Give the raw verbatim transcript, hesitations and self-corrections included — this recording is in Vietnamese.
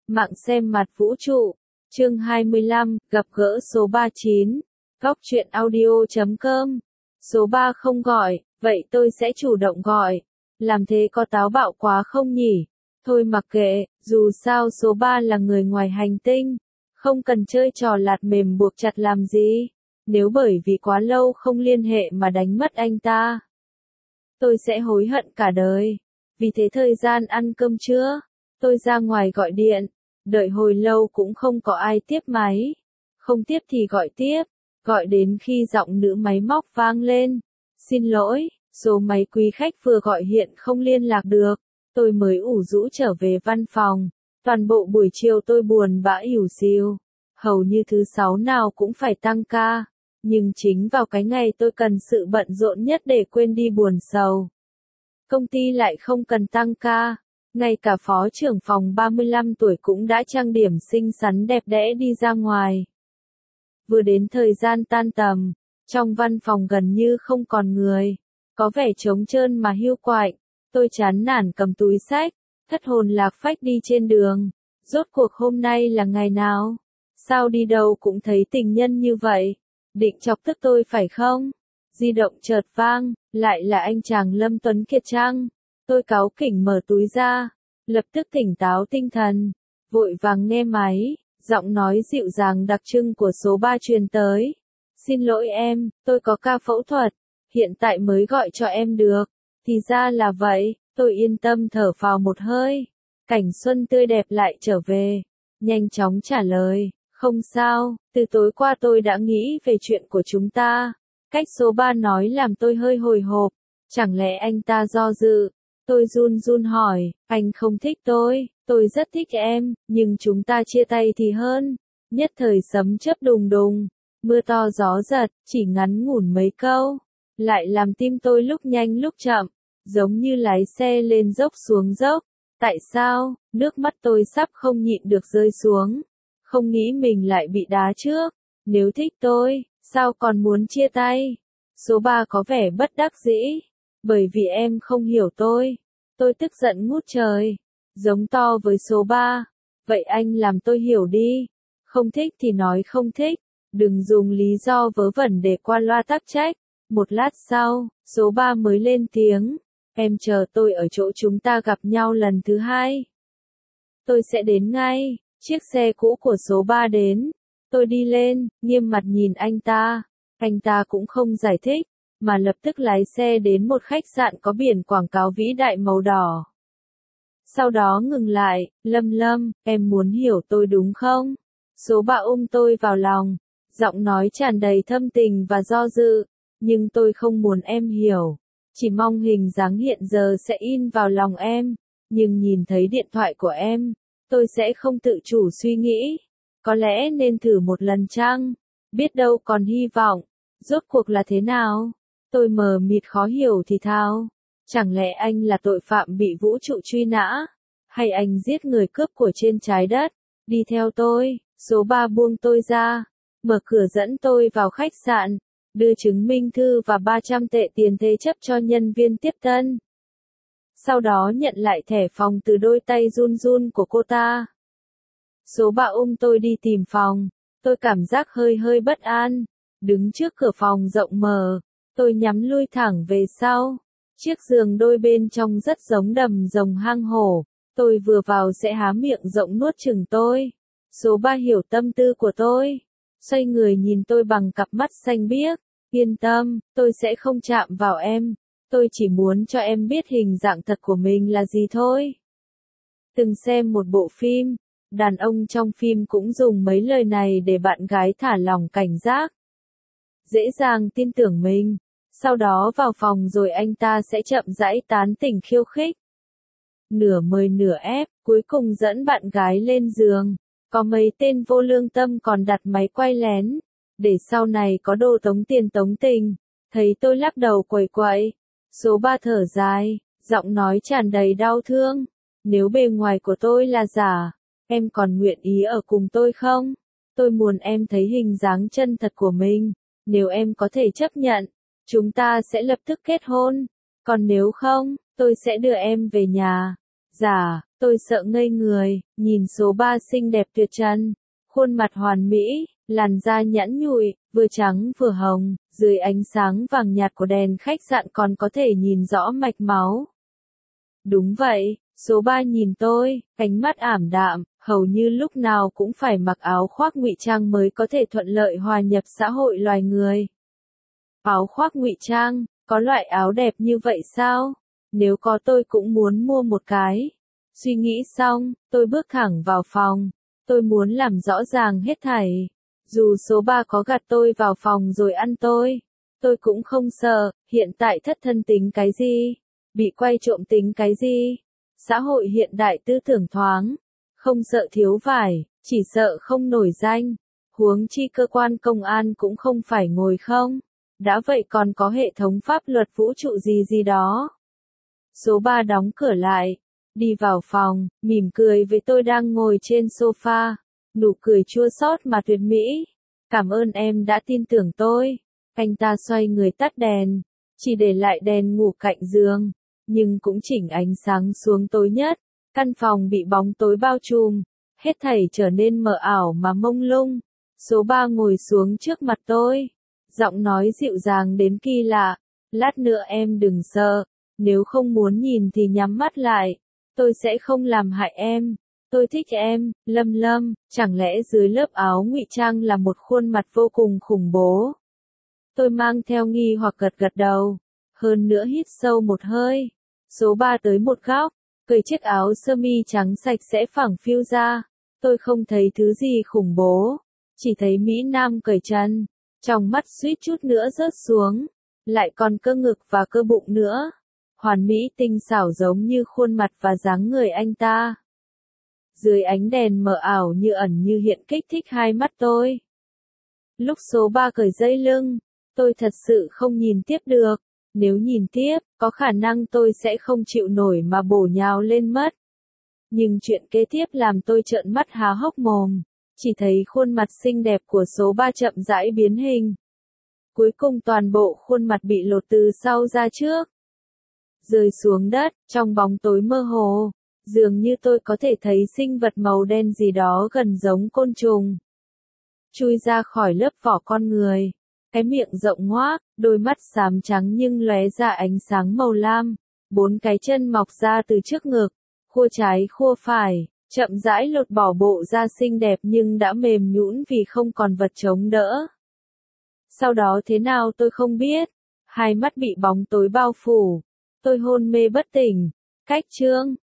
Mạng xem mặt vũ trụ, chương hai mươi lăm, gặp gỡ số ba mươi chín, góc truyện audio chấm com. Số ba không gọi, vậy tôi sẽ chủ động gọi. Làm thế có táo bạo quá không nhỉ? Thôi mặc kệ, dù sao số ba là người ngoài hành tinh, không cần chơi trò lạt mềm buộc chặt làm gì. Nếu bởi vì quá lâu không liên hệ mà đánh mất anh ta, tôi sẽ hối hận cả đời. Vì thế thời gian ăn cơm trưa, tôi ra ngoài gọi điện, đợi hồi lâu cũng không có ai tiếp máy. Không tiếp thì gọi tiếp, gọi đến khi giọng nữ máy móc vang lên. Xin lỗi, số máy quý khách vừa gọi hiện không liên lạc được. Tôi mới ủ rũ trở về văn phòng. Toàn bộ buổi chiều tôi buồn bã ỉu xìu. Hầu như thứ sáu nào cũng phải tăng ca. Nhưng chính vào cái ngày tôi cần sự bận rộn nhất để quên đi buồn sầu, công ty lại không cần tăng ca. Ngay cả phó trưởng phòng ba mươi lăm tuổi cũng đã trang điểm xinh xắn đẹp đẽ đi ra ngoài. Vừa đến thời gian tan tầm, trong văn phòng gần như không còn người, có vẻ trống trơn mà hiu quạnh. Tôi chán nản cầm túi xách, thất hồn lạc phách đi trên đường. Rốt cuộc hôm nay là ngày nào? Sao đi đâu cũng thấy tình nhân như vậy? Định chọc tức tôi phải không? Di động chợt vang, lại là anh chàng Lâm Tuấn Kiệt chăng? Tôi cáu kỉnh mở túi ra, lập tức tỉnh táo tinh thần, vội vàng nghe máy, giọng nói dịu dàng đặc trưng của số ba truyền tới. Xin lỗi em, tôi có ca phẫu thuật, hiện tại mới gọi cho em được. Thì ra là vậy, tôi yên tâm thở phào một hơi. Cảnh xuân tươi đẹp lại trở về, nhanh chóng trả lời. Không sao, từ tối qua tôi đã nghĩ về chuyện của chúng ta. Cách số ba nói làm tôi hơi hồi hộp. Chẳng lẽ anh ta do dự? Tôi run run hỏi, anh không thích tôi, tôi rất thích em, nhưng chúng ta chia tay thì hơn. Nhất thời sấm chớp đùng đùng, mưa to gió giật, chỉ ngắn ngủn mấy câu, lại làm tim tôi lúc nhanh lúc chậm, giống như lái xe lên dốc xuống dốc. Tại sao? Nước mắt tôi sắp không nhịn được rơi xuống. Không nghĩ mình lại bị đá trước. Nếu thích tôi, sao còn muốn chia tay? Số ba có vẻ bất đắc dĩ. Bởi vì em không hiểu tôi. Tôi tức giận ngút trời. Giống to với số ba. Vậy anh làm tôi hiểu đi. Không thích thì nói không thích. Đừng dùng lý do vớ vẩn để qua loa tắc trách. Một lát sau, số ba mới lên tiếng. Em chờ tôi ở chỗ chúng ta gặp nhau lần thứ hai. Tôi sẽ đến ngay. Chiếc xe cũ của số ba đến. Tôi đi lên, nghiêm mặt nhìn anh ta. Anh ta cũng không giải thích, mà lập tức lái xe đến một khách sạn có biển quảng cáo vĩ đại màu đỏ. Sau đó ngừng lại, Lâm Lâm, em muốn hiểu tôi đúng không? Số ba ôm tôi vào lòng, giọng nói tràn đầy thâm tình và do dự. Nhưng tôi không muốn em hiểu. Chỉ mong hình dáng hiện giờ sẽ in vào lòng em. Nhưng nhìn thấy điện thoại của em, tôi sẽ không tự chủ suy nghĩ. Có lẽ nên thử một lần chăng? Biết đâu còn hy vọng. Rốt cuộc là thế nào? Tôi mờ mịt khó hiểu thì thào. Chẳng lẽ anh là tội phạm bị vũ trụ truy nã? Hay anh giết người cướp của trên trái đất? Đi theo tôi. Số ba buông tôi ra, mở cửa dẫn tôi vào khách sạn, đưa chứng minh thư và ba trăm tệ tiền thế chấp cho nhân viên tiếp tân. Sau đó nhận lại thẻ phòng từ đôi tay run run của cô ta. Số ba ôm tôi đi tìm phòng. Tôi cảm giác hơi hơi bất an. Đứng trước cửa phòng rộng mở, tôi nhắm lui thẳng về sau. Chiếc giường đôi bên trong rất giống đầm rồng hang hổ. Tôi vừa vào sẽ há miệng rộng nuốt chửng tôi. Số ba hiểu tâm tư của tôi. Xoay người nhìn tôi bằng cặp mắt xanh biếc. Yên tâm, tôi sẽ không chạm vào em. Tôi chỉ muốn cho em biết hình dạng thật của mình là gì thôi. Từng xem một bộ phim, đàn ông trong phim cũng dùng mấy lời này để bạn gái thả lỏng cảnh giác. Dễ dàng tin tưởng mình. Sau đó vào phòng rồi anh ta sẽ chậm rãi tán tỉnh khiêu khích. Nửa mời nửa ép, cuối cùng dẫn bạn gái lên giường. Có mấy tên vô lương tâm còn đặt máy quay lén. Để sau này có đồ tống tiền tống tình. Thấy tôi lắc đầu quẩy quậy. Số ba thở dài, giọng nói tràn đầy đau thương. Nếu bề ngoài của tôi là giả, em còn nguyện ý ở cùng tôi không? Tôi muốn em thấy hình dáng chân thật của mình. Nếu em có thể chấp nhận, chúng ta sẽ lập tức kết hôn. Còn nếu không, tôi sẽ đưa em về nhà. Dạ, tôi sợ ngây người, nhìn số ba xinh đẹp tuyệt trần, khuôn mặt hoàn mỹ, làn da nhẵn nhụi, vừa trắng vừa hồng, dưới ánh sáng vàng nhạt của đèn khách sạn còn có thể nhìn rõ mạch máu. Đúng vậy, số ba nhìn tôi, ánh mắt ảm đạm, hầu như lúc nào cũng phải mặc áo khoác ngụy trang mới có thể thuận lợi hòa nhập xã hội loài người. Áo khoác ngụy trang, có loại áo đẹp như vậy sao? Nếu có tôi cũng muốn mua một cái. Suy nghĩ xong, tôi bước thẳng vào phòng. Tôi muốn làm rõ ràng hết thảy. Dù số ba có gạt tôi vào phòng rồi ăn tôi, tôi cũng không sợ, hiện tại thất thân tính cái gì? Bị quay trộm tính cái gì? Xã hội hiện đại tư tưởng thoáng, không sợ thiếu vải, chỉ sợ không nổi danh. Huống chi cơ quan công an cũng không phải ngồi không. Đã vậy còn có hệ thống pháp luật vũ trụ gì gì đó. Số ba đóng cửa lại, đi vào phòng, mỉm cười với tôi đang ngồi trên sofa, nụ cười chua xót mà tuyệt mỹ. Cảm ơn em đã tin tưởng tôi. Anh ta xoay người tắt đèn, chỉ để lại đèn ngủ cạnh giường, nhưng cũng chỉnh ánh sáng xuống tối nhất. Căn phòng bị bóng tối bao trùm, hết thảy trở nên mờ ảo mà mông lung. Số ba ngồi xuống trước mặt tôi, giọng nói dịu dàng đến kỳ lạ. Lát nữa em đừng sợ, nếu không muốn nhìn thì nhắm mắt lại, tôi sẽ không làm hại em. Tôi thích em, Lâm Lâm, chẳng lẽ dưới lớp áo ngụy trang là một khuôn mặt vô cùng khủng bố? Tôi mang theo nghi hoặc gật gật đầu, hơn nữa hít sâu một hơi. Số ba tới một góc, cởi chiếc áo sơ mi trắng sạch sẽ phẳng phiu ra. Tôi không thấy thứ gì khủng bố, chỉ thấy Mỹ Nam cởi trần, trong mắt suýt chút nữa rớt xuống, lại còn cơ ngực và cơ bụng nữa. Hoàn mỹ tinh xảo giống như khuôn mặt và dáng người anh ta. Dưới ánh đèn mờ ảo như ẩn như hiện kích thích hai mắt tôi. Lúc số ba cởi dây lưng, tôi thật sự không nhìn tiếp được. Nếu nhìn tiếp, có khả năng tôi sẽ không chịu nổi mà bổ nhào lên mất. Nhưng chuyện kế tiếp làm tôi trợn mắt há hốc mồm. Chỉ thấy khuôn mặt xinh đẹp của số ba chậm rãi biến hình. Cuối cùng toàn bộ khuôn mặt bị lột từ sau ra trước, rơi xuống đất, trong bóng tối mơ hồ. Dường như tôi có thể thấy sinh vật màu đen gì đó gần giống côn trùng chui ra khỏi lớp vỏ con người. Cái miệng rộng ngoác, đôi mắt xám trắng nhưng lóe ra ánh sáng màu lam. Bốn cái chân mọc ra từ trước ngực, khua trái khua phải, chậm rãi lột bỏ bộ da xinh đẹp nhưng đã mềm nhũn vì không còn vật chống đỡ. Sau đó thế nào tôi không biết. Hai mắt bị bóng tối bao phủ. Tôi hôn mê bất tỉnh. Cách chương